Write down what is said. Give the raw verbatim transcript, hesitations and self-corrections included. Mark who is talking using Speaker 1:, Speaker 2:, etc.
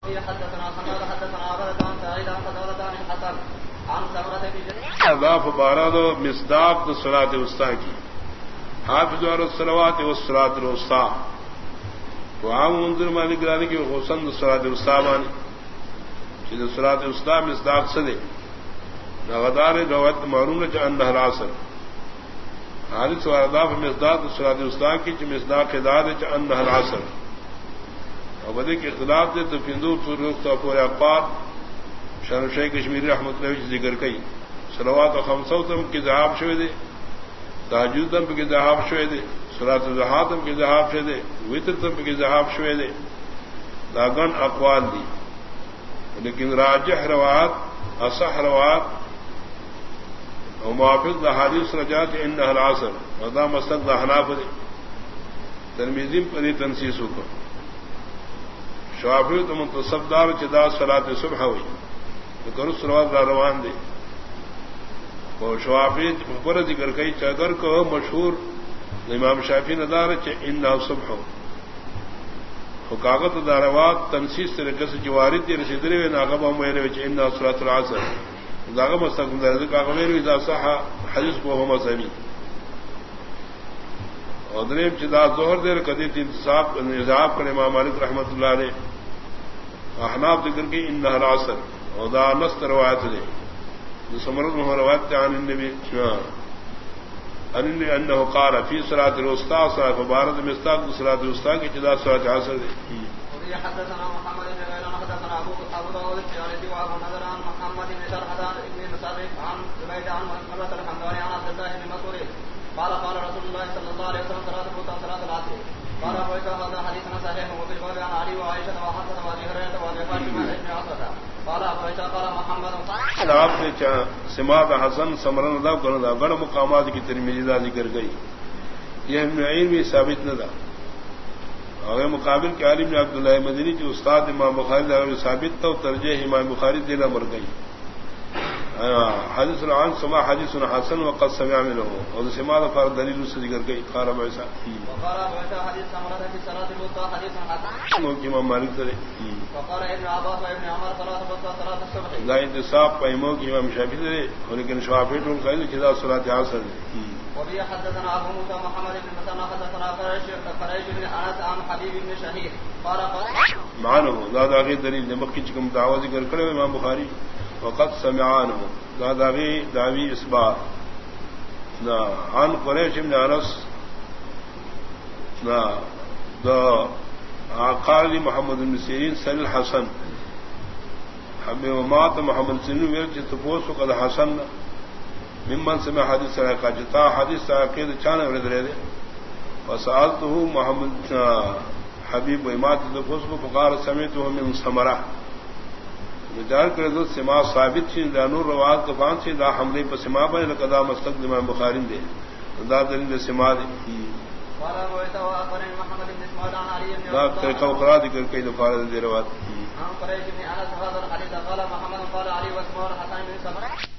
Speaker 1: اضاف بارہ دو مصداق تو صلاۃ الوسطی کی حافظ اور الصلوات والصلاۃ الوسطی تو عام منظر مالک گرانے کی حسن صلاۃ الوسطی بانی چیز صلاۃ الوسطی مصداق سے دے غدار روایت معلوم ہے ان العصر حادث و اضاف مصداق صلاۃ الوسطی کی چ مصداق ہدایت ہے ان العصر اور بدے کے اختلاف دے تو فندور سرخ پورے اقوال شان شیخ کشمیری رحمۃ اللہ علیہ ذکر کئی صلوات و خمسو تم کی ذہاب شوے دے تہجد تم کی ذہاب شوے دے صلاۃ الضحیٰ تم کی ذہاب شوے دے وتر تم کی ذہاب شوے دے داگن اقوال دی لیکن راجح روایت اصح روایت اور موافق حدیث رجات ان العصر ودا مسلک حناف دے ترمذی پر تنسیس کو شافعی تو منتصب دار چدا صلاۃ صبح ہوئی تو کرو صلوات را روان دے اور شافعی پر ذکر کئی چادر کو مشہور امام شافعی ندار چ ان صبح ہو کاغت داروات تنسیس طریقے سے جوارد دی رسیدری و ناغبہ میرے وچ ان صلاۃ العصر داغ مستقم درد کاغ میرے اذا صح حدیث کو ہو مذہبی اور دریم چدا ظہر دیر کدی انتصاب نظام کر امام مالک رحمۃ اللہ علیہ احناف ذکر کی ان العصر اور دا نست روایت دے سمرد میں روایت عن النبی ان انه قال في صلاه الوسطى صلاه مبارك مستاق صلاه الوسطى کی جدا صلاه العصر دے
Speaker 2: حدثنا محمد بن غيلان حدثنا ابو ابو داود الطيالسي وابو نضر عن محمد بن سرحدان بن مصرف عن زبيد عن مسلمة الحمداني عن عبد الله بن مسعود قال قال رسول الله صلى الله عليه وسلم صلاه الوسطى صلاه العصر قال ابو هذا حديث صحيح وفي الباب عن علي وعائشه وحفصه وابي هريره وابي فاطمه بن عصره قال ابو عيسى قال محمد
Speaker 1: آپ نے سماعت حسن سمرن ادا کرنا بڑا مقامات کی ترمذی دا ذکر گئی یہ ابن عین بھی ثابت نہ تھا اور مقابل کے عالم نے عبداللہ مدنی جو استاد امام بخاری دا ثابت تھا ترجیح امام بخاری دینا مر گئی حدیث العن سما حدیث حسن وقد سمع منه اور سماعت فار دلیل سے ذکر گئی قال ابو عيسى
Speaker 2: وقال ابو عيسى حديث سمرن في صلاه الوسطى حديث حسن
Speaker 1: امام مالک سے
Speaker 2: وقال ابن عباس وابن عمر صلاه الوسطى صلاه الصبح
Speaker 1: لا انتصاب پیمو کی امام شافعی نے لیکن شافعی تو قائل کذا صلاه العصر
Speaker 2: وبه حدثنا ابو موسى محمد بن مسنى حدثنا فريش فريش بن انس عن حبيب بن شهيد قال قال
Speaker 1: معنه ذات اگے دلیل نمک کی کم دعوی ذکر کرے امام بخاری وقد سمعانه ذات اگے دعوی اس بات نا عن قریش بن انس نا دا قال محمد بن سیرین سن الحسن حبیب مات محمد سن ویل چ تپوس قد حسن ممن سمع حدیث کا جتا حدیث عقید چانے ورد رہے دے فسالته محمد حبیب امات تپوس کو فقار سمعته من سمرہ مجار کرے تو سما ثابت چھ دانور روات طوفان سے دا حملے پر سما بے لقدا مستقدم امام بخاری دے دا دلیل سما دی
Speaker 2: قال ابو عيسى واخبرني محمد بن اسماعيل عن علي بن
Speaker 1: ذات طریقہ اخرى ذکر کئی دفعہ دے روات
Speaker 2: عن قريش بن انس هذا الحديث قال محمد قال علي واسماعيل حسن بن سمرة